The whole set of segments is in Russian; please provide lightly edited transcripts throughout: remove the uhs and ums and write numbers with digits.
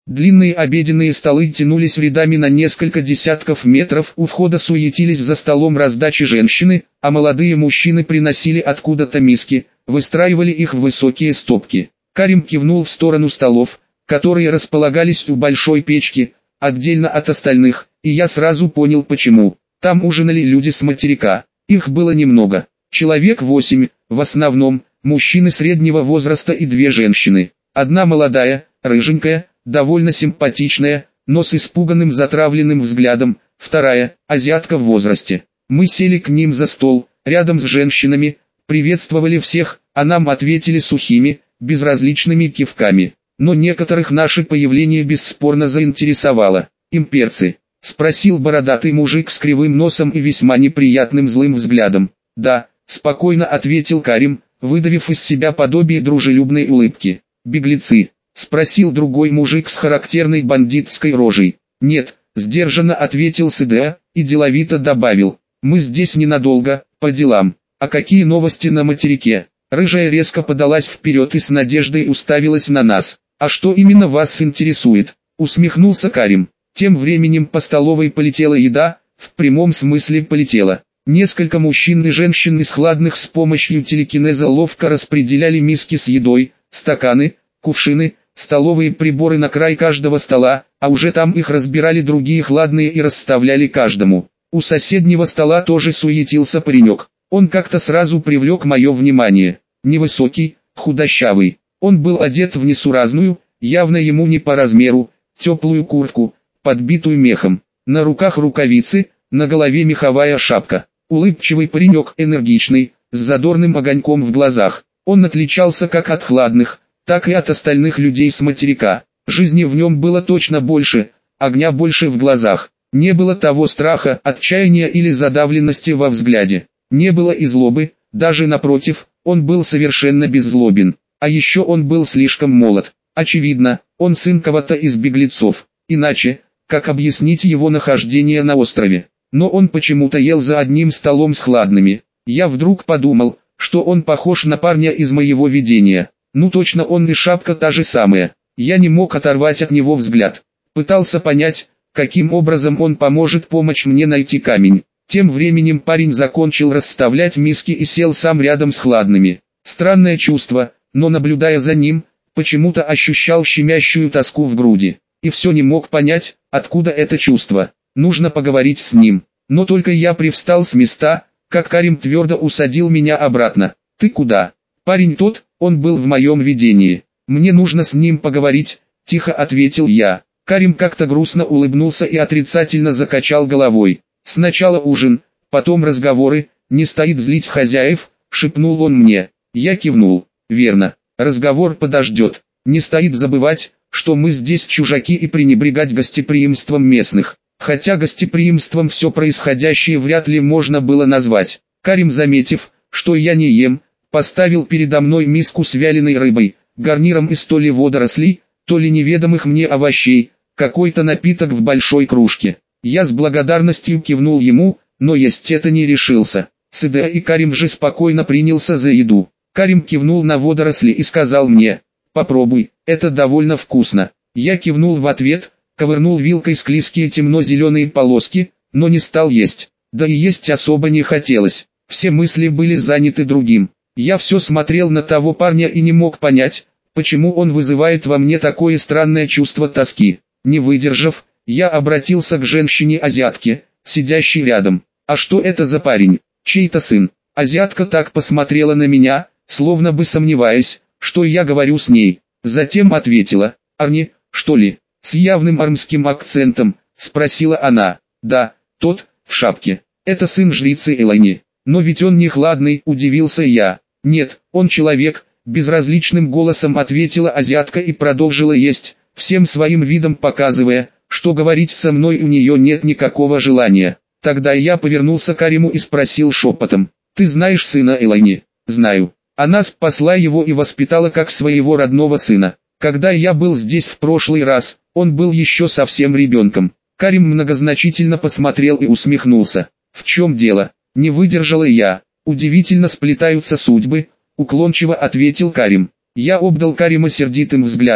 Длинные обеденные столы тянулись рядами на несколько десятков метров, у входа суетились за столом раздачи женщины, а молодые мужчины приносили откуда-то миски, выстраивали их в высокие стопки. Карим кивнул в сторону столов, которые располагались у большой печки, отдельно от остальных, и я сразу понял почему. Там ужинали люди с материка. Их было немного. Человек 8, в основном, мужчины среднего возраста и 2 женщины. Одна молодая, рыженькая, довольно симпатичная, но с испуганным затравленным взглядом, вторая, азиатка в возрасте. Мы сели к ним за стол, рядом с женщинами, приветствовали всех, а нам ответили сухими, безразличными кивками. Но некоторых наше появление бесспорно заинтересовало. «Имперцы?» — спросил бородатый мужик с кривым носом и весьма неприятным злым взглядом. «Да», — спокойно ответил Карим, выдавив из себя подобие дружелюбной улыбки. «Беглецы?» — спросил другой мужик с характерной бандитской рожей. «Нет», — сдержанно ответил СДА, и деловито добавил. «Мы здесь ненадолго, по делам. А какие новости на материке?» Рыжая резко подалась вперед и с надеждой уставилась на нас. «А что именно вас интересует?» — усмехнулся Карим. Тем временем по столовой полетела еда, в прямом смысле полетела. Несколько мужчин и женщин из хладных с помощью телекинеза ловко распределяли миски с едой, стаканы, кувшины, столовые приборы на край каждого стола, а уже там их разбирали другие хладные и расставляли каждому. У соседнего стола тоже суетился паренек. Он как-то сразу привлек мое внимание. Невысокий, худощавый. Он был одет в несуразную, явно ему не по размеру, теплую куртку, подбитую мехом. На руках рукавицы, на голове меховая шапка. Улыбчивый паренек, энергичный, с задорным огоньком в глазах. Он отличался как от хладных, так и от остальных людей с материка. Жизни в нем было точно больше, огня больше в глазах. Не было того страха, отчаяния или задавленности во взгляде. Не было и злобы, даже напротив, он был совершенно беззлобен. А еще он был слишком молод. Очевидно, он сын кого-то из беглецов. Иначе, как объяснить его нахождение на острове? Но он почему-то ел за одним столом с хладными. Я вдруг подумал, что он похож на парня из моего видения. Ну точно, он и шапка та же самая. Я не мог оторвать от него взгляд. Пытался понять, каким образом он поможет помочь мне найти камень. Тем временем парень закончил расставлять миски и сел сам рядом с хладными. Странное чувство, но наблюдая за ним, почему-то ощущал щемящую тоску в груди. И все не мог понять, откуда это чувство. Нужно поговорить с ним. Но только я привстал с места, как Карим твердо усадил меня обратно. «Ты куда?» «Парень тот, он был в моем видении. Мне нужно с ним поговорить», — тихо ответил я. Карим как-то грустно улыбнулся и отрицательно закачал головой. «Сначала ужин, потом разговоры, не стоит злить хозяев», — шепнул он мне. Я кивнул. «Верно, разговор подождет. Не стоит забывать, что мы здесь чужаки и пренебрегать гостеприимством местных». Хотя гостеприимством все происходящее вряд ли можно было назвать. Карим, заметив, что я не ем, поставил передо мной миску с вяленой рыбой, гарниром из то ли водорослей, то ли неведомых мне овощей, какой-то напиток в большой кружке. Я с благодарностью кивнул ему, но есть это не решился. Сыда и Карим же спокойно принялся за еду. Карим кивнул на водоросли и сказал мне: «Попробуй, это довольно вкусно». Я кивнул в ответ, ковырнул вилкой склизкие темно-зеленые полоски, но не стал есть. Да и есть особо не хотелось. Все мысли были заняты другим. Я все смотрел на того парня и не мог понять, почему он вызывает во мне такое странное чувство тоски. Не выдержав, я обратился к женщине-азиатке, сидящей рядом. «А что это за парень? Чей-то сын?» Азиатка так посмотрела на меня, словно бы сомневаясь, что я говорю с ней. Затем ответила: «Арни, что ли?» С явным армским акцентом, спросила она. «Да, тот, в шапке. Это сын жрицы Элайни. Но ведь он не хладный», удивился я. «Нет, он человек», безразличным голосом ответила азиатка и продолжила есть, всем своим видом показывая, что говорить со мной у нее нет никакого желания. Тогда я повернулся к Кариму и спросил шепотом: «Ты знаешь сына Элайни?» «Знаю. Она спасла его и воспитала как своего родного сына. Когда я был здесь в прошлый раз, он был еще совсем ребенком». Карим многозначительно посмотрел и усмехнулся. «В чем дело?» Не выдержала я. «Удивительно сплетаются судьбы», уклончиво ответил Карим. Я обдал Карима сердитым взглядом.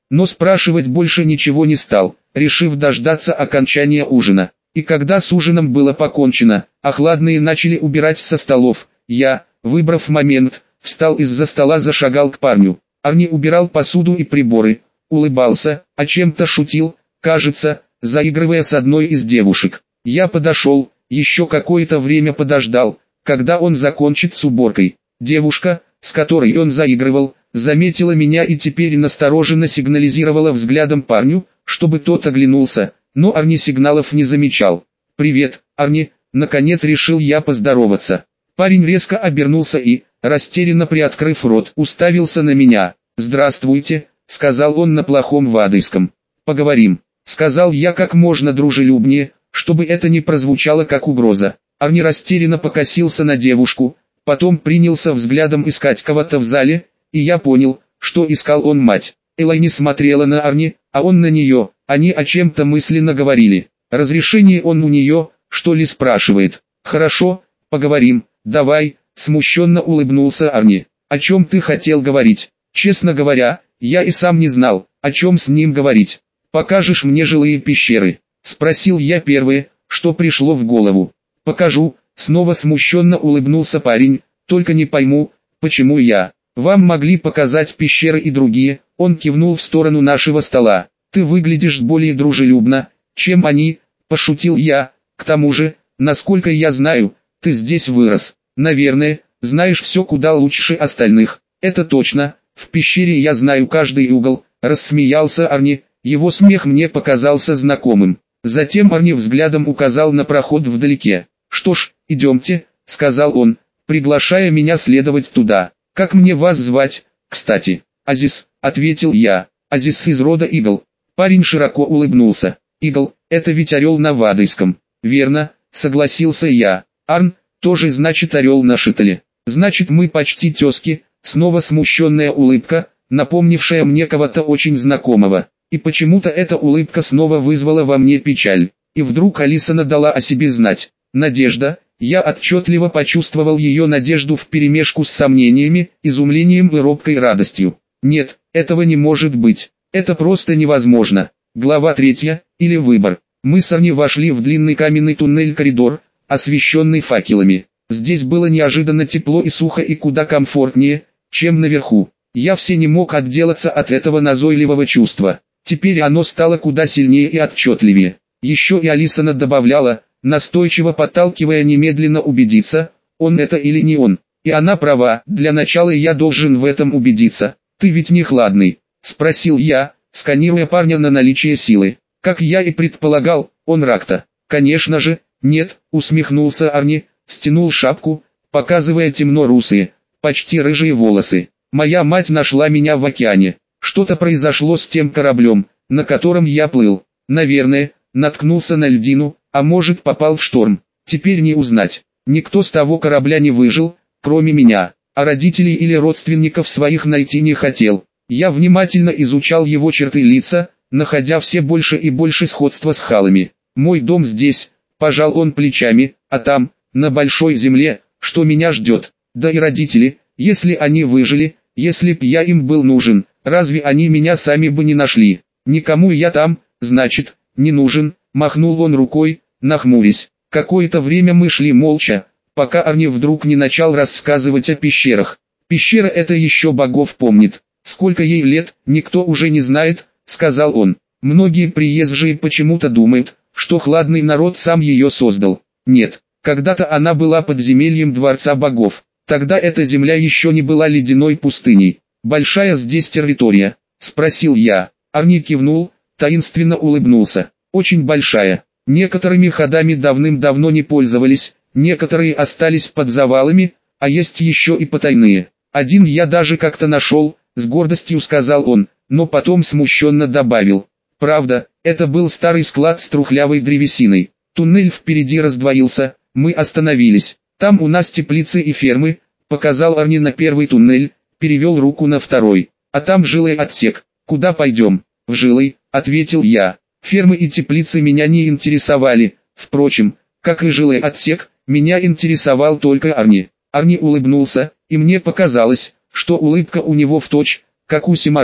но спрашивать больше ничего не стал, решив дождаться окончания ужина. И когда с ужином было покончено, а хладные начали убирать со столов, я, выбрав момент, встал из-за стола, зашагал к парню. Арни убирал посуду и приборы, улыбался, о чем-то шутил, кажется, заигрывая с одной из девушек. Я подошел, еще какое-то время подождал, когда он закончит с уборкой. Девушка, с которой он заигрывал, заметила меня и теперь настороженно сигнализировала взглядом парню, чтобы тот оглянулся, но Арни сигналов не замечал. «Привет, Арни», наконец решил я поздороваться. Парень резко обернулся и, растерянно приоткрыв рот, уставился на меня. «Здравствуйте», — сказал он на плохом вадийском. «Поговорим», — сказал я как можно дружелюбнее, чтобы это не прозвучало как угроза. Арни растерянно покосился на девушку, потом принялся взглядом искать кого-то в зале, и я понял, что искал он мать. Элайни смотрела на Арни, а он на нее, они о чем-то мысленно говорили. Разрешение он у нее, что ли, спрашивает. «Хорошо, поговорим, давай», смущенно улыбнулся Арни. «О чем ты хотел говорить?» «Честно говоря, я и сам не знал, о чем с ним говорить. Покажешь мне жилые пещеры?» Спросил я первое, что пришло в голову. «Покажу», снова смущенно улыбнулся парень, «только не пойму, почему я. Вам могли показать пещеры и другие», он кивнул в сторону нашего стола. «Ты выглядишь более дружелюбно, чем они», пошутил я. «К тому же, насколько я знаю, ты здесь вырос. Наверное, знаешь все куда лучше остальных». «Это точно, в пещере я знаю каждый угол», рассмеялся Арни, его смех мне показался знакомым. Затем Арни взглядом указал на проход вдалеке. «Что ж, идемте», сказал он, приглашая меня следовать туда. «Как мне вас звать, кстати?» «Азиз», ответил я. «Азиз из рода Игл». Парень широко улыбнулся. «Игл, это ведь орел на вадийском». «Верно», согласился я. «Арн, тоже значит орел на шитале». «Значит мы почти тезки», снова смущенная улыбка, напомнившая мне кого-то очень знакомого. И почему-то эта улыбка снова вызвала во мне печаль. И вдруг Алисана дала о себе знать. Надежда, я отчетливо почувствовал ее надежду вперемешку с сомнениями, изумлением и робкой радостью. Нет, этого не может быть. Это просто невозможно. Глава 3, или выбор. Мы с Арни вошли в длинный каменный туннель-коридор, освещенный факелами. Здесь было неожиданно тепло и сухо и куда комфортнее, чем наверху. Я все не мог отделаться от этого назойливого чувства. Теперь оно стало куда сильнее и отчетливее. Еще и Алисана добавляла, настойчиво подталкивая немедленно убедиться, он это или не он. И она права, для начала я должен в этом убедиться. «Ты ведь не хладный?» – спросил я, сканируя парня на наличие силы. Как я и предполагал, он ракта. «Конечно же, нет», – усмехнулся Арни, стянул шапку, показывая темно-русые, почти рыжие волосы. «Моя мать нашла меня в океане. Что-то произошло с тем кораблем, на котором я плыл. Наверное, наткнулся на льдину, а может попал в шторм. Теперь не узнать. Никто с того корабля не выжил, кроме меня, а родителей или родственников своих найти не хотел. Я внимательно изучал его черты лица, находя все больше и больше сходства с халами. Мой дом здесь», пожал он плечами, «а там, на большой земле, что меня ждет. Да и родители, если они выжили, если б я им был нужен, разве они меня сами бы не нашли? Никому я там, значит, не нужен», махнул он рукой, нахмурясь. Какое-то время мы шли молча, пока Арни вдруг не начал рассказывать о пещерах. «Пещера это еще богов помнит. Сколько ей лет, никто уже не знает», сказал он. «Многие приезжие почему-то думают, что хладный народ сам ее создал. Нет, когда-то она была подземельем дворца богов. Тогда эта земля еще не была ледяной пустыней. Большая здесь территория?» спросил я. Арни кивнул, таинственно улыбнулся. «Очень большая. Некоторыми ходами давным-давно не пользовались, некоторые остались под завалами, а есть еще и потайные. Один я даже как-то нашел», с гордостью сказал он, но потом смущенно добавил. «Правда, это был старый склад с трухлявой древесиной. Туннель впереди раздвоился, мы остановились. Там у нас теплицы и фермы», показал Арни на первый туннель, перевел руку на второй. «А там жилой отсек. Куда пойдем?» «В жилой», ответил я. Фермы и теплицы меня не интересовали. Впрочем, как и жилой отсек, меня интересовал только Арни. Арни улыбнулся, и мне показалось, что улыбка у него в точь, как у Симара.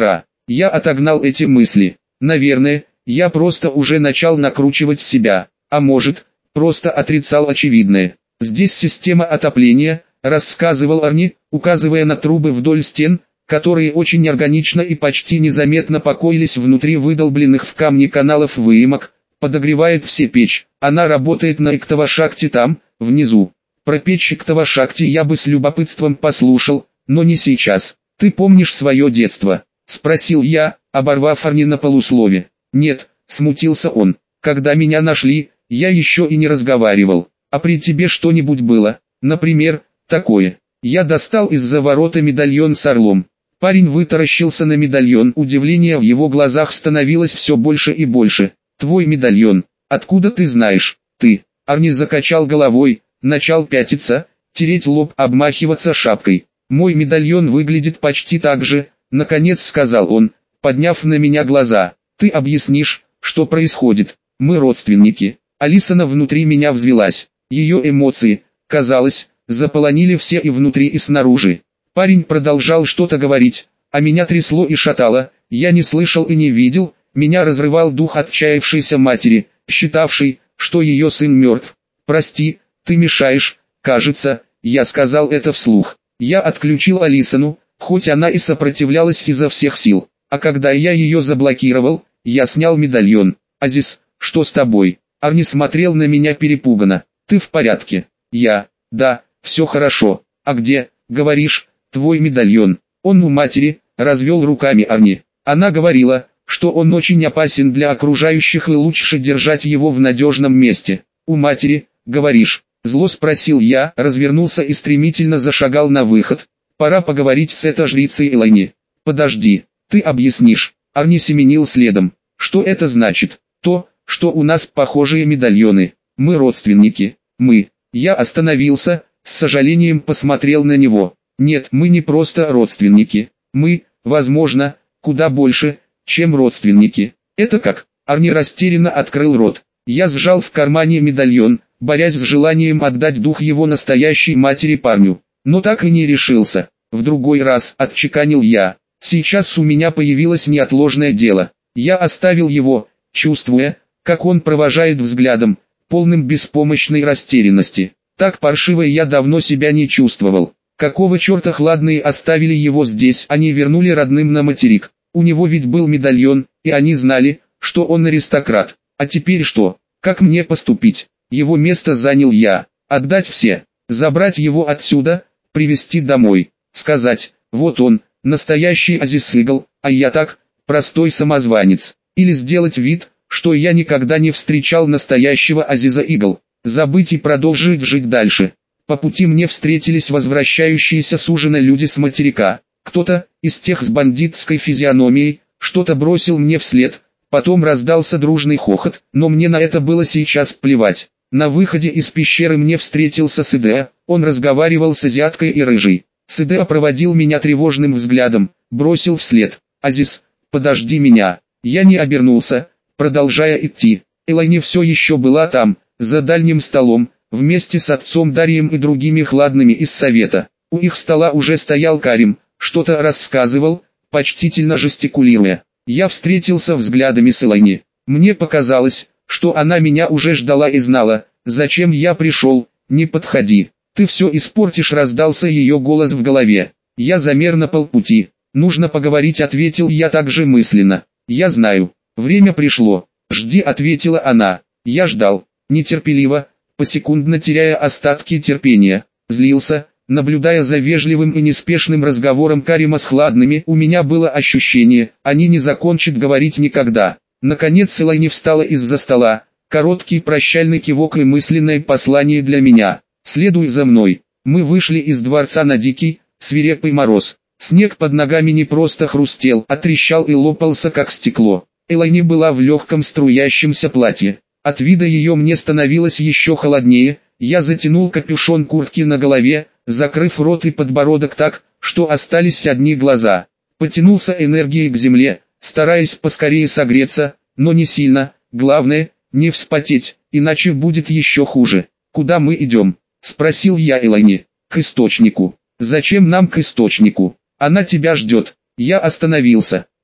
Я отогнал эти мысли. Наверное, я просто уже начал накручивать себя, а может, просто отрицал очевидное. Здесь система отопления, рассказывал Арни, указывая на трубы вдоль стен, которые очень органично и почти незаметно покоились внутри выдолбленных в камне каналов выемок, подогревает все печь. Она работает на Иктава-шахте там, внизу. Про печь Иктава-шахте я бы с любопытством послушал, но не сейчас. «Ты помнишь свое детство?» — спросил я, оборвав Арни на полуслове. «Нет», — смутился он, — «когда меня нашли, я еще и не разговаривал. А при тебе что-нибудь было? Например, такое?» Я достал из-за ворота медальон с орлом. Парень вытаращился на медальон, удивление в его глазах становилось все больше и больше. «Твой медальон? Откуда ты знаешь?» «Ты?» Арни закачал головой, начал пятиться, тереть лоб, обмахиваться шапкой. «Мой медальон выглядит почти так же», — наконец сказал он, подняв на меня глаза. «Ты объяснишь, что происходит? Мы родственники». Алисана внутри меня взвелась. Ее эмоции, казалось, заполонили все и внутри, и снаружи. Парень продолжал что-то говорить, а меня трясло и шатало, я не слышал и не видел, меня разрывал дух отчаявшейся матери, считавшей, что ее сын мертв. «Прости, ты мешаешь, кажется», я сказал это вслух. Я отключил Алисану, хоть она и сопротивлялась изо всех сил, а когда я ее заблокировал, я снял медальон. «Азиз, что с тобой?» Арни смотрел на меня перепуганно. «Ты в порядке?» Я: «Да, все хорошо. А где, говоришь, твой медальон?» «Он у матери», развел руками Арни. «Она говорила, что он очень опасен для окружающих и лучше держать его в надежном месте». «У матери, говоришь?» Зло спросил я, развернулся и стремительно зашагал на выход. «Пора поговорить с этой жрицей Элайни». «Подожди, ты объяснишь». Арни семенил следом. «Что это значит?» «То, что у нас похожие медальоны. Мы родственники. Мы». Я остановился, с сожалением посмотрел на него. «Нет, мы не просто родственники. Мы, возможно, куда больше, чем родственники». «Это как?» Арни растерянно открыл рот. Я сжал в кармане медальон, борясь с желанием отдать дух его настоящей матери парню. Но так и не решился. «В другой раз», отчеканил я. «Сейчас у меня появилось неотложное дело». Я оставил его, чувствуя, как он провожает взглядом, полным беспомощной растерянности. Так паршиво я давно себя не чувствовал. Какого черта хладные оставили его здесь, а не вернули родным на материк? У него ведь был медальон, и они знали, что он аристократ. А теперь что? Как мне поступить? Его место занял я. Отдать все, забрать его отсюда, привезти домой, сказать: вот он, настоящий Азиз Игл, а я так, простой самозванец. Или сделать вид, что я никогда не встречал настоящего Азиза Игл. Забыть и продолжить жить дальше. По пути мне встретились возвращающиеся с ужина люди с материка. Кто-то, из тех с бандитской физиономией, что-то бросил мне вслед. Потом раздался дружный хохот, но мне на это было сейчас плевать. На выходе из пещеры мне встретился Сидеа, он разговаривал с азиаткой и рыжей. Сидеа проводил меня тревожным взглядом, бросил вслед: «Азиз, подожди меня». Я не обернулся, продолжая идти. Элайни все еще была там, за дальним столом, вместе с отцом Дарием и другими хладными из совета. У их стола уже стоял Карим, что-то рассказывал, почтительно жестикулируя. Я встретился взглядами с Элайни. Мне показалось, что она меня уже ждала и знала, зачем я пришел. «Не подходи, ты все испортишь», раздался ее голос в голове. Я замер на полпути. «Нужно поговорить», ответил я также мысленно. «Я знаю, время пришло». «Жди», ответила она. Я ждал, нетерпеливо, посекундно теряя остатки терпения. Злился, наблюдая за вежливым и неспешным разговором Карима с хладными. У меня было ощущение, они не закончат говорить никогда. Наконец Элайни встала из-за стола, короткий прощальный кивок и мысленное послание для меня. «Следуй за мной». Мы вышли из дворца на дикий, свирепый мороз. Снег под ногами не просто хрустел, а трещал и лопался как стекло. Элайни была в легком струящемся платье. От вида ее мне становилось еще холоднее. Я затянул капюшон куртки на голове, закрыв рот и подбородок так, что остались одни глаза. Потянулся энергией к земле, стараясь поскорее согреться, но не сильно. Главное, не вспотеть, иначе будет еще хуже. «Куда мы идем?» — спросил я Элайни. «К источнику». «Зачем нам к источнику? Она тебя ждет». Я остановился.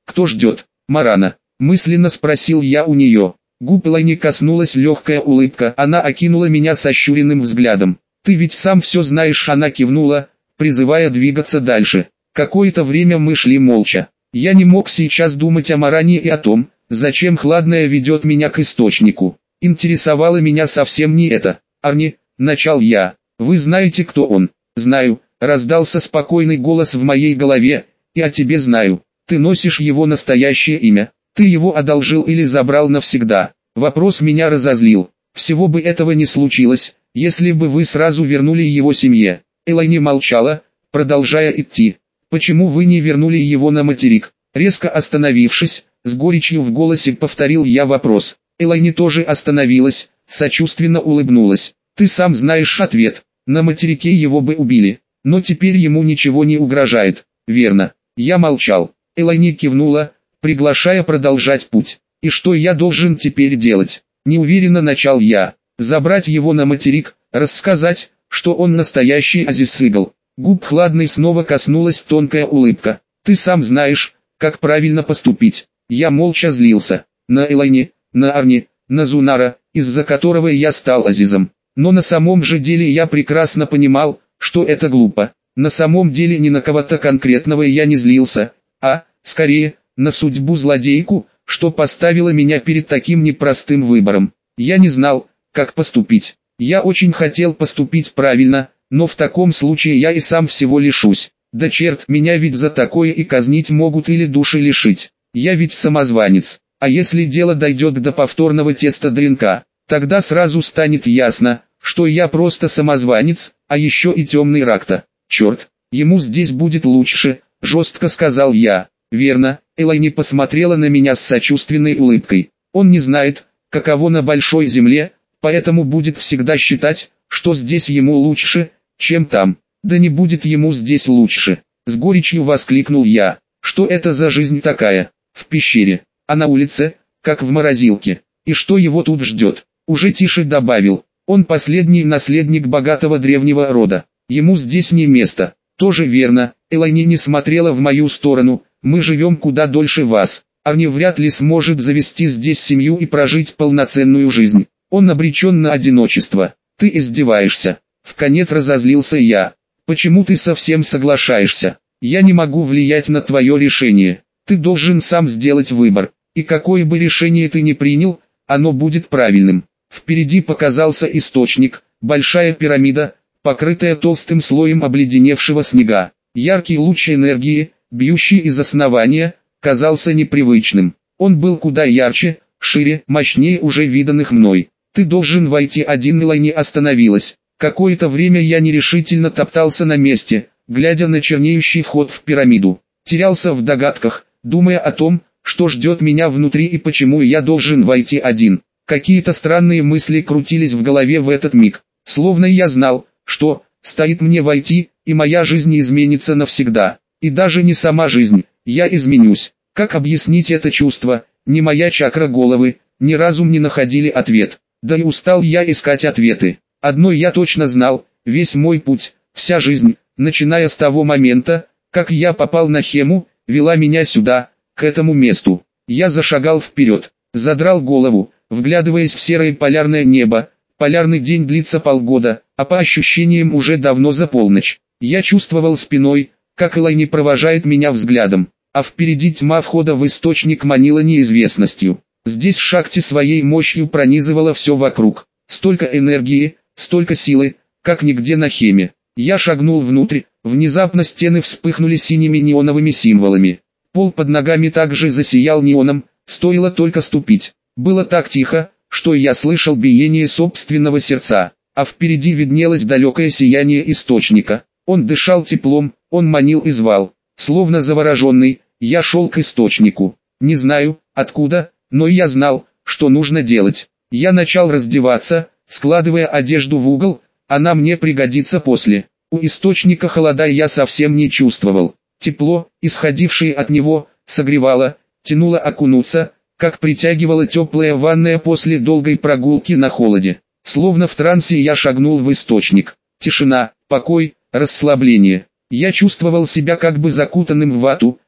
Кто ждет? Марана. Мысленно спросил я у нее. Губ Элайни коснулась легкая улыбка, она окинула меня сощуренным взглядом. «Ты ведь сам все знаешь», она кивнула, призывая двигаться дальше. Какое-то время мы шли молча. Я не мог сейчас думать о Маране и о том, зачем Хладная ведет меня к источнику. Интересовало меня совсем не это. «Арни», — начал я, — «вы знаете, кто он?» «Знаю», — раздался спокойный голос в моей голове, — «и о тебе знаю. Ты носишь его настоящее имя. Ты его одолжил или забрал навсегда?» Вопрос меня разозлил. Всего бы этого не случилось, если бы вы сразу вернули его семье. Элайни молчала, продолжая идти. «Почему вы не вернули его на материк?» Резко остановившись, с горечью в голосе повторил я вопрос. Элайни тоже остановилась, сочувственно улыбнулась. «Ты сам знаешь ответ. На материке его бы убили. Но теперь ему ничего не угрожает, верно?» Я молчал. Элайни кивнула, приглашая продолжать путь. «И что я должен теперь делать?» Неуверенно начал я. «Забрать его на материк, рассказать, что он настоящий Азис-Игл». Губ Хладной снова коснулась тонкая улыбка. «Ты сам знаешь, как правильно поступить». Я молча злился. На Элайни, на Арни, на Зунара, из-за которого я стал Азизом. Но на самом же деле я прекрасно понимал, что это глупо. На самом деле ни на кого-то конкретного я не злился, а, скорее, на судьбу злодейку, что поставило меня перед таким непростым выбором. Я не знал, как поступить. Я очень хотел поступить правильно, но в таком случае я и сам всего лишусь. Да черт, меня ведь за такое и казнить могут или души лишить. Я ведь самозванец. А если дело дойдет до повторного теста ДНК, тогда сразу станет ясно, что я просто самозванец, а еще и темный ракта. Черт, ему здесь будет лучше, жестко сказал я. Верно, Элайни посмотрела на меня с сочувственной улыбкой. Он не знает, каково на большой земле, поэтому будет всегда считать, что здесь ему лучше, чем там. Да не будет ему здесь лучше. С горечью воскликнул я. Что это за жизнь такая? В пещере, а на улице, как в морозилке. И что его тут ждет? Уже тише добавил. Он последний наследник богатого древнего рода. Ему здесь не место. Тоже верно, Элайни не смотрела в мою сторону. Мы живем куда дольше вас. Арни вряд ли сможет завести здесь семью и прожить полноценную жизнь. Он обречен на одиночество. Ты издеваешься. Вконец разозлился я. Почему ты совсем соглашаешься? Я не могу влиять на твое решение. Ты должен сам сделать выбор. И какое бы решение ты ни принял, оно будет правильным. Впереди показался источник, большая пирамида, покрытая толстым слоем обледеневшего снега. Яркий луч энергии, бьющий из основания, казался непривычным. Он был куда ярче, шире, мощнее уже виданных мной. Ты должен войти один. Элайни остановилась. Какое-то время я нерешительно топтался на месте, глядя на чернеющий вход в пирамиду. Терялся в догадках, думая о том, что ждет меня внутри и почему я должен войти один. Какие-то странные мысли крутились в голове в этот миг. Словно я знал, что, стоит мне войти, и моя жизнь изменится навсегда. И даже не сама жизнь, я изменюсь. Как объяснить это чувство? Ни моя чакра головы, ни разум не находили ответ. Да и устал я искать ответы. Одно я точно знал, весь мой путь, вся жизнь, начиная с того момента, как я попал на Хему, вела меня сюда, к этому месту. Я зашагал вперед, задрал голову, вглядываясь в серое полярное небо. Полярный день длится полгода, а по ощущениям уже давно за полночь. Я чувствовал спиной, как Элайни провожает меня взглядом, а впереди тьма входа в источник манила неизвестностью. Здесь Шакти своей мощью пронизывала все вокруг. Столько энергии, столько силы, как нигде на Хеме. Я шагнул внутрь, внезапно стены вспыхнули синими неоновыми символами. Пол под ногами также засиял неоном, стоило только ступить. Было так тихо, что я слышал биение собственного сердца, а впереди виднелось далекое сияние источника. Он дышал теплом, он манил и звал. Словно завороженный, я шел к источнику. Не знаю, откуда, но я знал, что нужно делать. Я начал раздеваться, складывая одежду в угол, она мне пригодится после. У источника холода я совсем не чувствовал. Тепло, исходившее от него, согревало, тянуло окунуться, как притягивала теплая ванная после долгой прогулки на холоде. Словно в трансе я шагнул в источник. Тишина, покой, расслабление. Я чувствовал себя как бы закутанным в вату,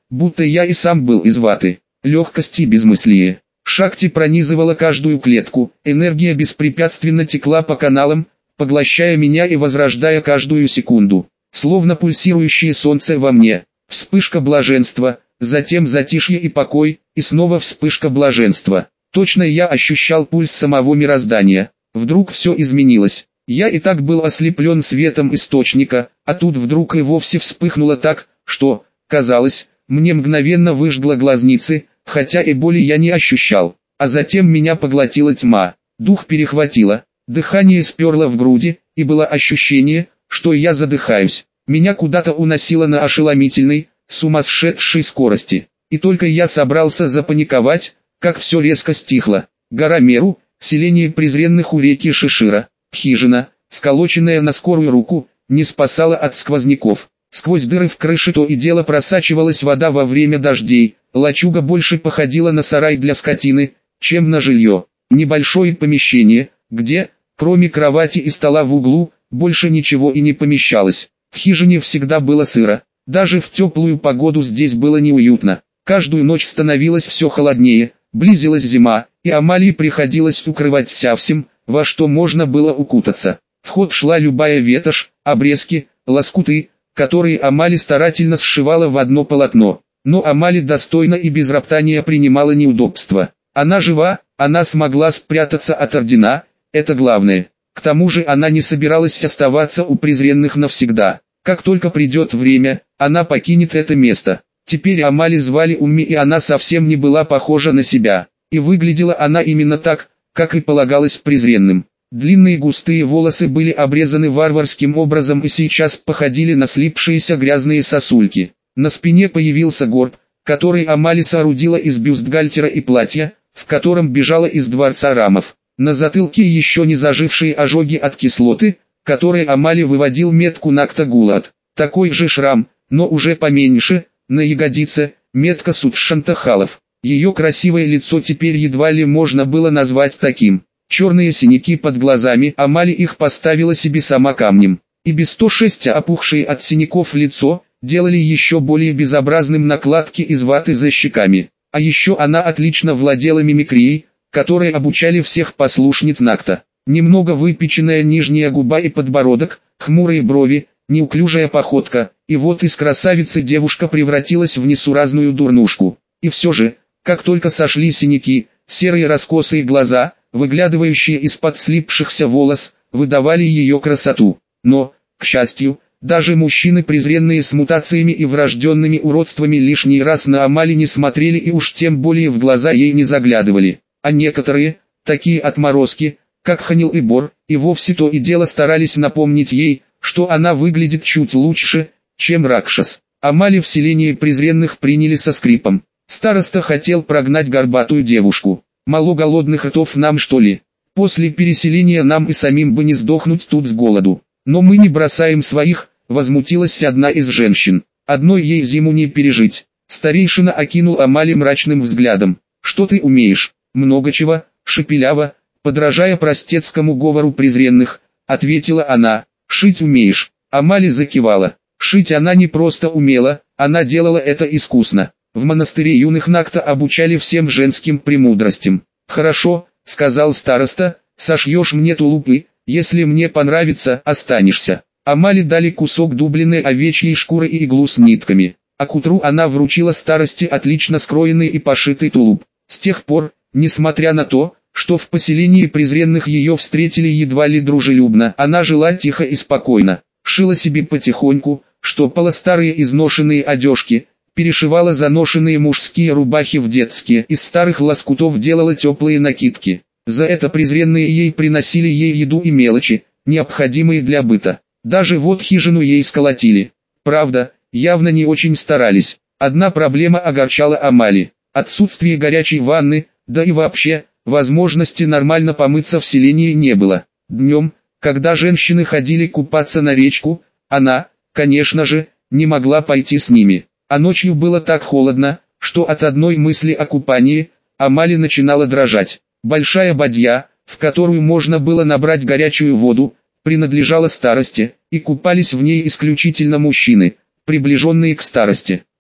будто я и сам был из ваты. Легкость и безмыслие. Шакти пронизывала каждую клетку, энергия беспрепятственно текла по каналам, поглощая меня и возрождая каждую секунду. Словно пульсирующее солнце во мне. Вспышка блаженства, затем затишье и покой, и снова вспышка блаженства. Точно я ощущал пульс самого мироздания. Вдруг все изменилось. Я и так был ослеплен светом источника, а тут вдруг и вовсе вспыхнуло так, что, казалось, мне мгновенно выжгло глазницы, хотя и боли я не ощущал. А затем меня поглотила тьма, дух перехватило, дыхание сперло в груди, и было ощущение, что я задыхаюсь. Меня куда-то уносило на ошеломительной, сумасшедшей скорости. И только я собрался запаниковать, как все резко стихло. Гора Меру, селение презренных у реки Шишира, хижина, сколоченная на скорую руку, не спасала от сквозняков. Сквозь дыры в крыше то и дело просачивалась вода во время дождей, лачуга больше походила на сарай для скотины, чем на жилье. Небольшое помещение, где, кроме кровати и стола в углу, больше ничего и не помещалось. В хижине всегда было сыро, даже в теплую погоду здесь было неуютно. Каждую ночь становилось все холоднее, близилась зима, и Амалии приходилось укрываться всем, во что можно было укутаться. В ход шла любая ветошь, обрезки, лоскуты, которые Амали старательно сшивала в одно полотно. Но Амали достойно и без роптания принимала неудобства. Она жива, она смогла спрятаться от ордена, это главное. К тому же она не собиралась оставаться у презренных навсегда. Как только придет время, она покинет это место. Теперь Амали звали Умми, и она совсем не была похожа на себя. И выглядела она именно так, как и полагалось презренным. Длинные густые волосы были обрезаны варварским образом и сейчас походили на слипшиеся грязные сосульки. На спине появился горб, который Амали соорудила из бюстгальтера и платья, в котором бежала из дворца Рамов. На затылке еще не зажившие ожоги от кислоты, которой Амали выводил метку Нактагулат. Такой же шрам, но уже поменьше, на ягодице, метка Сутшантахалов. Ее красивое лицо теперь едва ли можно было назвать таким. Черные синяки под глазами, Амали их поставила себе сама камнем. И без 106 опухшие от синяков лицо, делали еще более безобразным накладки из ваты за щеками. А еще она отлично владела мимикрией, которой обучали всех послушниц Накта. Немного выпеченная нижняя губа и подбородок, хмурые брови, неуклюжая походка, и вот из красавицы девушка превратилась в несуразную дурнушку. И все же, как только сошли синяки, серые раскосые глаза, выглядывающие из-под слипшихся волос, выдавали ее красоту. Но, к счастью, даже мужчины, презренные с мутациями и врожденными уродствами, лишний раз на Амали не смотрели и уж тем более в глаза ей не заглядывали. А некоторые, такие отморозки, как Ханил и Бор, и вовсе то и дело старались напомнить ей, что она выглядит чуть лучше, чем Ракшас. Амали в селении презренных приняли со скрипом. Староста хотел прогнать горбатую девушку. Мало голодных ртов нам, что ли? После переселения нам и самим бы не сдохнуть тут с голоду. Но мы не бросаем своих, возмутилась одна из женщин. Одной ей зиму не пережить. Старейшина окинул Амали мрачным взглядом. Что ты умеешь? Много чего, шепеляво, подражая простецкому говору презренных, ответила она. Шить умеешь? Амали закивала. Шить она не просто умела, она делала это искусно. В монастыре юных Накта обучали всем женским премудростям. «Хорошо», — сказал староста, — «сошьешь мне тулупы, если мне понравится, останешься». Амали дали кусок дубленной овечьей шкуры и иглу с нитками. А к утру она вручила старости отлично скроенный и пошитый тулуп. С тех пор, несмотря на то, что в поселении презренных ее встретили едва ли дружелюбно, она жила тихо и спокойно. Шила себе потихоньку, штопала старые изношенные одежки, перешивала заношенные мужские рубахи в детские, из старых лоскутов делала теплые накидки. За это презренные ей приносили ей еду и мелочи, необходимые для быта. Даже вот хижину ей сколотили. Правда, явно не очень старались. Одна проблема огорчала Амали. Отсутствие горячей ванны, да и вообще, возможности нормально помыться в селении не было. Днем, когда женщины ходили купаться на речку, она, конечно же, не могла пойти с ними. А ночью было так холодно, что от одной мысли о купании, Амали начинала дрожать. Большая бадья, в которую можно было набрать горячую воду, принадлежала старости, и купались в ней исключительно мужчины, приближенные к старости.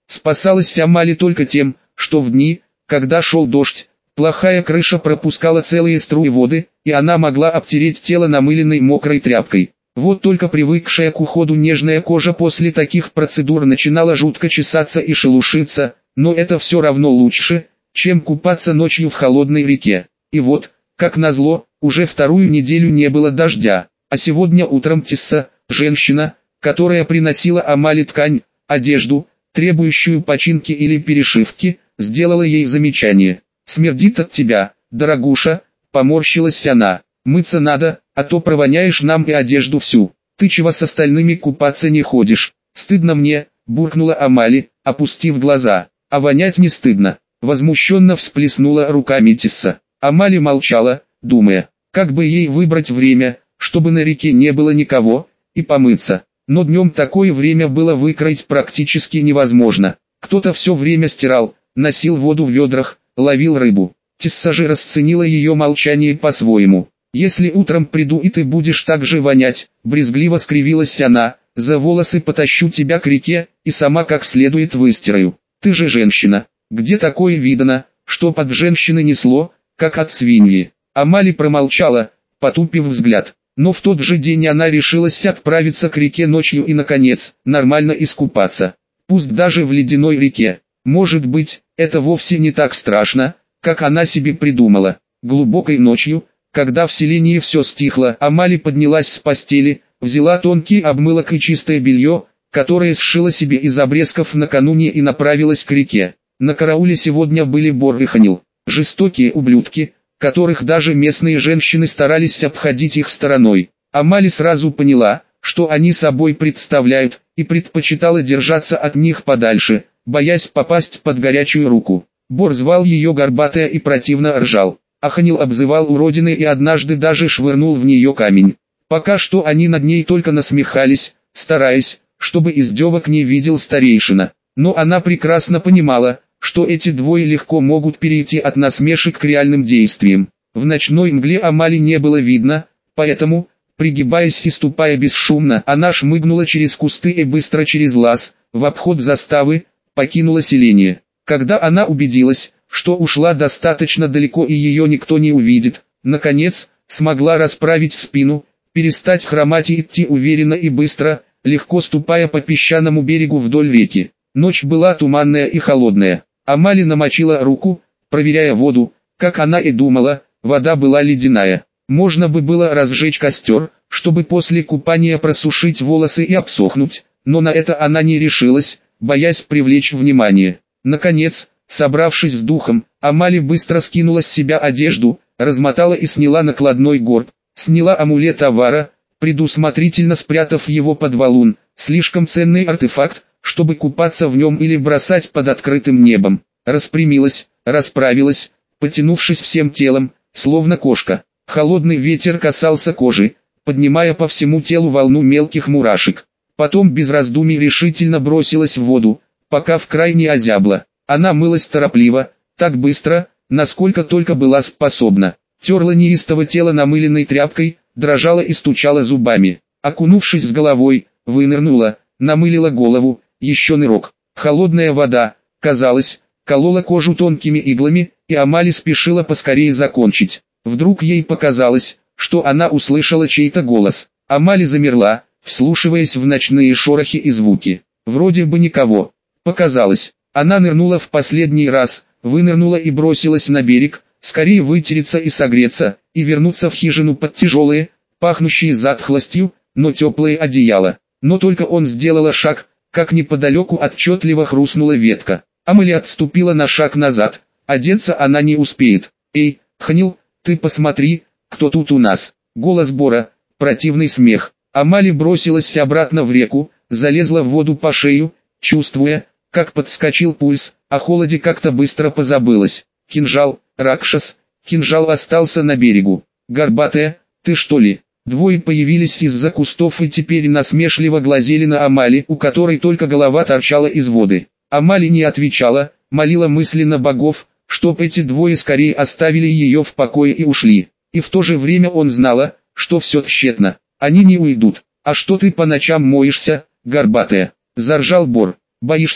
Спасалась Амали только тем, что в дни, когда шел дождь, плохая крыша пропускала целые струи воды, и она могла обтереть тело намыленной мокрой тряпкой. Вот только привыкшая к уходу нежная кожа после таких процедур начинала жутко чесаться и шелушиться, но это все равно лучше, чем купаться ночью в холодной реке. И вот, как назло, уже вторую неделю не было дождя, а сегодня утром Тисса, женщина, которая приносила Амали ткань, одежду, требующую починки или перешивки, сделала ей замечание. «Смердит от тебя, дорогуша», — поморщилась она. «Мыться надо, а то провоняешь нам и одежду всю. Ты чего с остальными купаться не ходишь?» «Стыдно мне», — буркнула Амали, опустив глаза. «А вонять не стыдно», — возмущенно всплеснула руками Тисса. Амали молчала, думая, как бы ей выбрать время, чтобы на реке не было никого, и помыться. Но днем такое время было выкроить практически невозможно. Кто-то все время стирал, носил воду в ведрах, ловил рыбу. Тисса же расценила ее молчание по-своему. «Если утром приду и ты будешь так же вонять», — брезгливо скривилась она, — «за волосы потащу тебя к реке, и сама как следует выстираю. Ты же женщина, где такое видано, чтоб от женщины несло, как от свиньи?» Амали промолчала, потупив взгляд. Но в тот же день она решилась отправиться к реке ночью и, наконец, нормально искупаться. Пусть даже в ледяной реке. Может быть, это вовсе не так страшно, как она себе придумала. Глубокой ночью, когда в селении все стихло, Амали поднялась с постели, взяла тонкий обмылок и чистое белье, которое сшила себе из обрезков накануне, и направилась к реке. На карауле сегодня были Бор и Ханил, жестокие ублюдки, которых даже местные женщины старались обходить их стороной. Амали сразу поняла, что они собой представляют, и предпочитала держаться от них подальше, боясь попасть под горячую руку. Бор звал ее горбатая и противно ржал. Аханил обзывал уродиной и однажды даже швырнул в нее камень. Пока что они над ней только насмехались, стараясь, чтобы издевок не видел старейшина. Но она прекрасно понимала, что эти двое легко могут перейти от насмешек к реальным действиям. В ночной мгле Амали не было видно, поэтому, пригибаясь и ступая бесшумно, она шмыгнула через кусты и быстро через лаз, в обход заставы, покинула селение. Когда она убедилась, что ушла достаточно далеко и ее никто не увидит, наконец, смогла расправить спину, перестать хромать и идти уверенно и быстро, легко ступая по песчаному берегу вдоль реки. Ночь была туманная и холодная. Амали намочила руку, проверяя воду. Как она и думала, вода была ледяная. Можно бы было разжечь костер, чтобы после купания просушить волосы и обсохнуть, но на это она не решилась, боясь привлечь внимание. Наконец, собравшись с духом, Амали быстро скинула с себя одежду, размотала и сняла накладной горб, сняла амулет Авара, предусмотрительно спрятав его под валун, слишком ценный артефакт, чтобы купаться в нем или бросать под открытым небом. Распрямилась, расправилась, потянувшись всем телом, словно кошка. Холодный ветер касался кожи, поднимая по всему телу волну мелких мурашек. Потом без раздумий решительно бросилась в воду, пока в край не озябла. Она мылась торопливо, так быстро, насколько только была способна. Терла неистово тело намыленной тряпкой, дрожала и стучала зубами. Окунувшись с головой, вынырнула, намылила голову, еще нырок. Холодная вода, казалось, колола кожу тонкими иглами, и Амали спешила поскорее закончить. Вдруг ей показалось, что она услышала чей-то голос. Амали замерла, вслушиваясь в ночные шорохи и звуки. Вроде бы никого. Показалось. Она нырнула в последний раз, вынырнула и бросилась на берег, скорее вытереться и согреться, и вернуться в хижину под тяжелые, пахнущие затхлостью, но теплые одеяла. Но только он сделала шаг, как неподалеку отчетливо хрустнула ветка. Амали отступила на шаг назад, одеться она не успеет. «Эй, Ханил, ты посмотри, кто тут у нас!» Голос Бора, противный смех. Амали бросилась обратно в реку, залезла в воду по шею, чувствуя, как подскочил пульс, о холоде как-то быстро позабылась. Кинжал, Ракшас, кинжал остался на берегу. «Горбатая, ты что ли?» Двое появились из-за кустов и теперь насмешливо глазели на Амали, у которой только голова торчала из воды. Амали не отвечала, молила мысленно богов, чтоб эти двое скорее оставили ее в покое и ушли. И в то же время он знала, что все тщетно. Они не уйдут. «А что ты по ночам моешься, горбатая?» — заржал Бор. «Боишься?»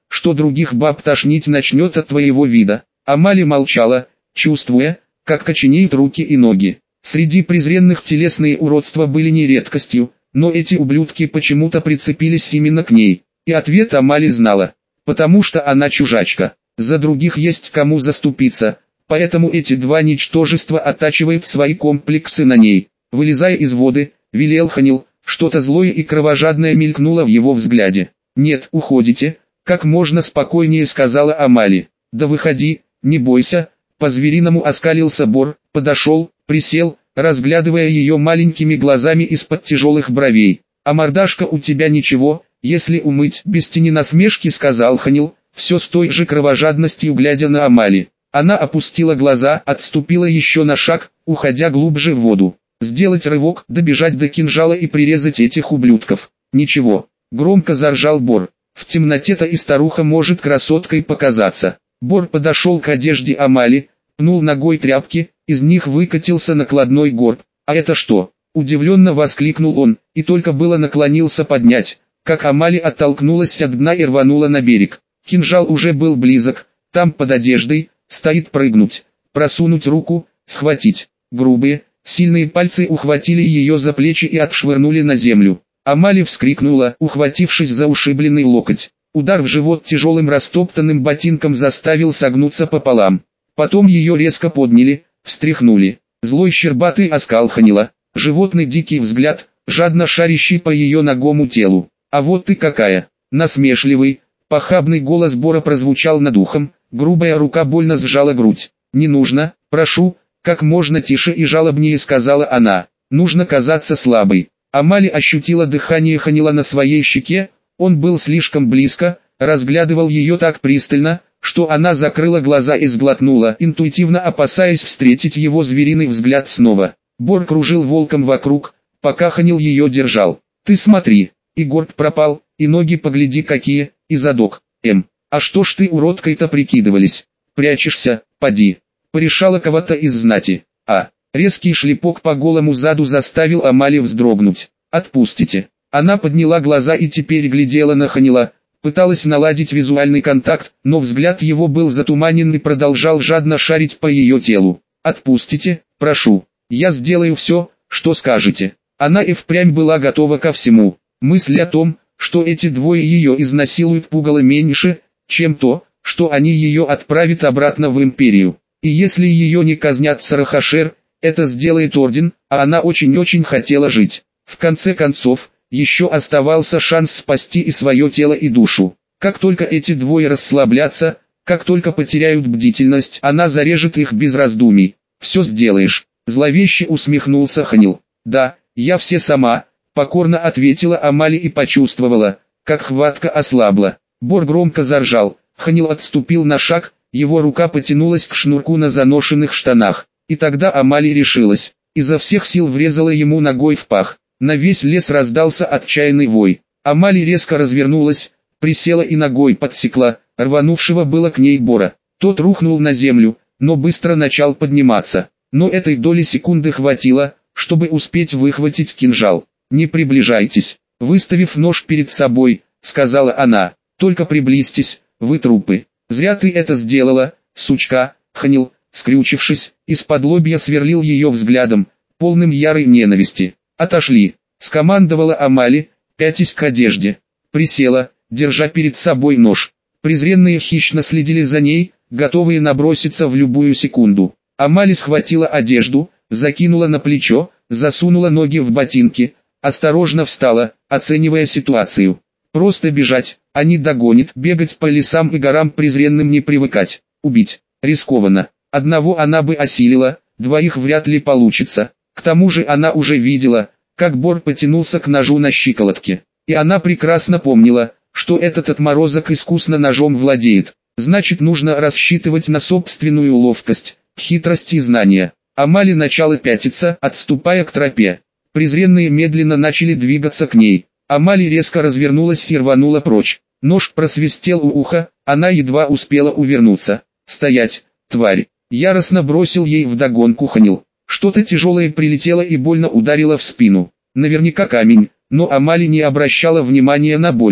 что других баб тошнить начнет от твоего вида. Амали молчала, чувствуя, как коченеют руки и ноги. Среди презренных телесные уродства были не редкостью, но эти ублюдки почему-то прицепились именно к ней. И ответ Амали знала. Потому что она чужачка. За других есть кому заступиться, поэтому эти два ничтожества оттачивают свои комплексы на ней. Вылезая из воды, велел Ханил, что-то злое и кровожадное мелькнуло в его взгляде. «Нет, уходите», — как можно спокойнее сказала Амали. «Да выходи, не бойся», — по-звериному оскалился Бор, подошел, присел, разглядывая ее маленькими глазами из-под тяжелых бровей. «А мордашка у тебя ничего, если умыть», — без тени насмешки сказал Ханил, все с той же кровожадностью глядя на Амали. Она опустила глаза, отступила еще на шаг, уходя глубже в воду. Сделать рывок, добежать до кинжала и прирезать этих ублюдков. «Ничего», — громко заржал Бор. «В темноте-то и старуха может красоткой показаться». Бор подошел к одежде Амали, пнул ногой тряпки, из них выкатился накладной горб. «А это что?» — удивленно воскликнул он, и только было наклонился поднять, как Амали оттолкнулась от дна и рванула на берег. Кинжал уже был близок, там под одеждой, стоит прыгнуть, просунуть руку, схватить. Грубые, сильные пальцы ухватили ее за плечи и отшвырнули на землю. Амали вскрикнула, ухватившись за ушибленный локоть. Удар в живот тяжелым растоптанным ботинком заставил согнуться пополам. Потом ее резко подняли, встряхнули. Злой щербатый оскал Ханила, животный дикий взгляд, жадно шарящий по ее нагому телу. «А вот ты какая!» Насмешливый, похабный голос Бора прозвучал над ухом, грубая рука больно сжала грудь. «Не нужно, прошу», как можно тише и жалобнее сказала она. «Нужно казаться слабой». Амали ощутила дыхание Ханила на своей щеке, он был слишком близко, разглядывал ее так пристально, что она закрыла глаза и сглотнула, интуитивно опасаясь встретить его звериный взгляд снова. Бор кружил волком вокруг, пока Ханил ее держал. «Ты смотри, и горб пропал, и ноги погляди какие, и задок, а что ж ты уродкой-то прикидывались? Прячешься, поди». Порешала кого-то из знати. Резкий шлепок по голому заду заставил Амали вздрогнуть. «Отпустите». Она подняла глаза и теперь глядела на Ханила, пыталась наладить визуальный контакт, но взгляд его был затуманен и продолжал жадно шарить по ее телу. «Отпустите, прошу. Я сделаю все, что скажете». Она и впрямь была готова ко всему. Мысль о том, что эти двое ее изнасилуют, пугала меньше, чем то, что они ее отправят обратно в империю. И если ее не казнят Сарахашер, это сделает Орден, а она очень-очень хотела жить. В конце концов, еще оставался шанс спасти и свое тело, и душу. Как только эти двое расслаблятся, как только потеряют бдительность, она зарежет их без раздумий. «Все сделаешь», — зловеще усмехнулся Ханил. «Да, я все сама», — покорно ответила Амали и почувствовала, как хватка ослабла. Бор громко заржал, Ханил отступил на шаг, его рука потянулась к шнурку на заношенных штанах. И тогда Амали решилась, изо всех сил врезала ему ногой в пах. На весь лес раздался отчаянный вой. Амали резко развернулась, присела и ногой подсекла, рванувшего было к ней Бора. Тот рухнул на землю, но быстро начал подниматься. Но этой доли секунды хватило, чтобы успеть выхватить кинжал. «Не приближайтесь», — выставив нож перед собой, сказала она. «Только приблизьтесь, вы трупы». «Зря ты это сделала, сучка», — Ханил, скрючившись, из-под лобья сверлил ее взглядом, полным ярой ненависти. «Отошли», — скомандовала Амали, пятясь к одежде. Присела, держа перед собой нож. Презренные хищно следили за ней, готовые наброситься в любую секунду. Амали схватила одежду, закинула на плечо, засунула ноги в ботинки, осторожно встала, оценивая ситуацию. Просто бежать, а не догонит, бегать по лесам и горам презренным не привыкать. Убить рискованно. Одного она бы осилила, двоих вряд ли получится. К тому же она уже видела, как Бор потянулся к ножу на щиколотке. И она прекрасно помнила, что этот отморозок искусно ножом владеет. Значит, нужно рассчитывать на собственную ловкость, хитрость и знания. Амали начала пятиться, отступая к тропе. Презренные медленно начали двигаться к ней. Амали резко развернулась и рванула прочь. Нож просвистел у уха, она едва успела увернуться. «Стоять, тварь!» Яростно бросил ей вдогонку Ханил. Что-то тяжелое прилетело и больно ударило в спину. Наверняка камень, но Амали не обращала внимания на боль.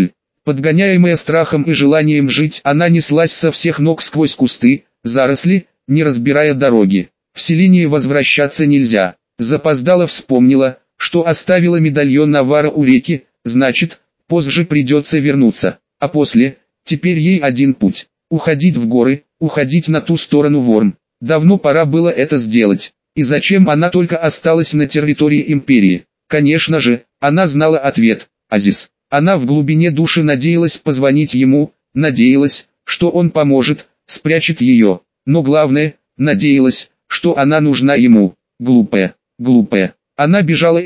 Подгоняемая страхом и желанием жить, она неслась со всех ног сквозь кусты, заросли, не разбирая дороги. В селение возвращаться нельзя. Запоздала вспомнила, что оставила медальон Навара у реки, значит, позже придется вернуться. А после, теперь ей один путь. Уходить в горы, уходить на ту сторону Ворм. Давно пора было это сделать. И зачем она только осталась на территории империи? Конечно же, она знала ответ. Азиз. Она в глубине души надеялась позвонить ему, надеялась, что он поможет, спрячет ее. Но главное, надеялась, что она нужна ему. Глупая, глупая. Она бежала,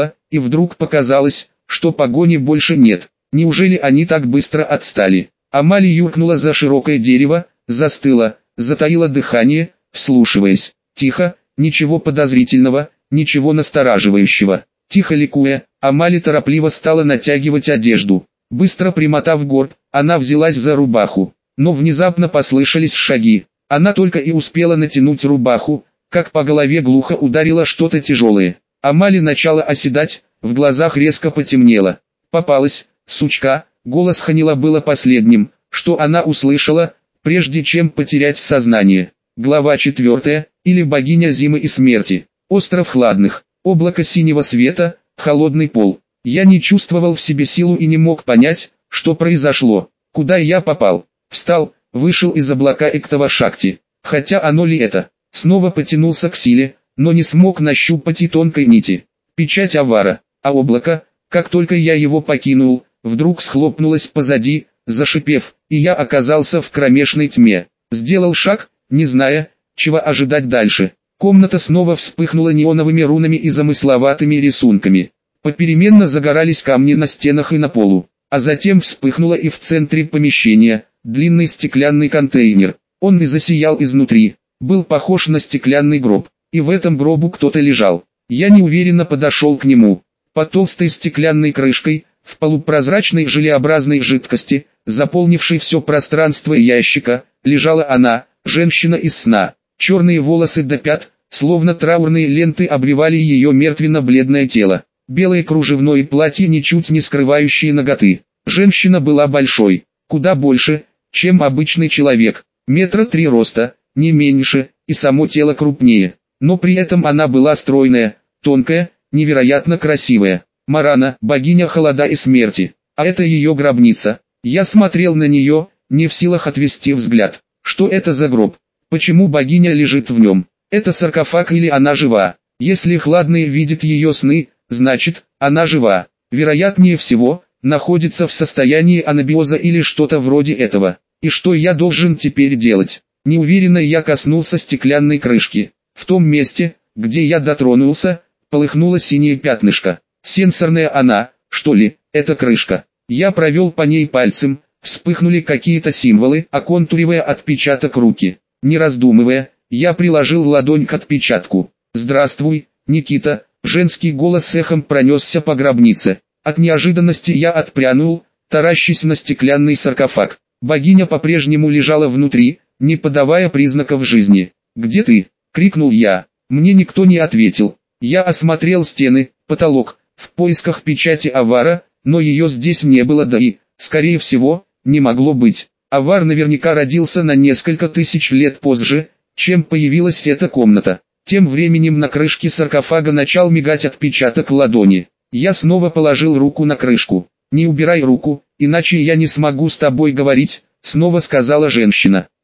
и вдруг показалось, что погони больше нет. Неужели они так быстро отстали? Амали юркнула за широкое дерево, застыла, затаила дыхание, вслушиваясь. Тихо, ничего подозрительного, ничего настораживающего. Тихо ликуя, Амали торопливо стала натягивать одежду. Быстро примотав горб, она взялась за рубаху. Но внезапно послышались шаги. Она только и успела натянуть рубаху, как по голове глухо ударило что-то тяжелое. Амали начала оседать, в глазах резко потемнело. Попалась, сучка, голос Ханила было последним, что она услышала, прежде чем потерять сознание. Глава 4, или богиня зимы и смерти. Остров Хладных, облако синего света, холодный пол. Я не чувствовал в себе силу и не мог понять, что произошло. Куда я попал? Встал, вышел из облака Эктава-Шакти. Хотя оно ли это? Снова потянулся к силе, но не смог нащупать и тонкой нити. Печать Авара, а облако, как только я его покинул, вдруг схлопнулось позади, зашипев, и я оказался в кромешной тьме. Сделал шаг, не зная, чего ожидать дальше. Комната снова вспыхнула неоновыми рунами и замысловатыми рисунками. Попеременно загорались камни на стенах и на полу. А затем вспыхнуло и в центре помещения, длинный стеклянный контейнер. Он и засиял изнутри. Был похож на стеклянный гроб. И в этом гробу кто-то лежал. Я неуверенно подошел к нему. Под толстой стеклянной крышкой, в полупрозрачной желеобразной жидкости, заполнившей все пространство ящика, лежала она, женщина из сна. Черные волосы до пят, словно траурные ленты, обвивали ее мертвенно-бледное тело. Белое кружевное платье, ничуть не скрывающее наготы. Женщина была большой, куда больше, чем обычный человек. 3 метра роста, не меньше, и само тело крупнее. Но при этом она была стройная, тонкая, невероятно красивая. Марана, богиня холода и смерти. А это ее гробница. Я смотрел на нее, не в силах отвести взгляд. Что это за гроб? Почему богиня лежит в нем? Это саркофаг или она жива? Если Хладный видит ее сны, значит, она жива. Вероятнее всего, находится в состоянии анабиоза или что-то вроде этого. И что я должен теперь делать? Неуверенно я коснулся стеклянной крышки. В том месте, где я дотронулся, полыхнуло синее пятнышко. Сенсорная она, что ли, это крышка. Я провел по ней пальцем, вспыхнули какие-то символы, оконтуривая отпечаток руки. Не раздумывая, я приложил ладонь к отпечатку. «Здравствуй, Никита», женский голос эхом пронесся по гробнице. От неожиданности я отпрянул, таращась на стеклянный саркофаг. Богиня по-прежнему лежала внутри, не подавая признаков жизни. «Где ты?» — крикнул я. Мне никто не ответил. Я осмотрел стены, потолок, в поисках печати Авара, но ее здесь не было, да и, скорее всего, не могло быть. Авар наверняка родился на несколько тысяч лет позже, чем появилась эта комната. Тем временем на крышке саркофага начал мигать отпечаток ладони. Я снова положил руку на крышку. «Не убирай руку, иначе я не смогу с тобой говорить», — снова сказала женщина.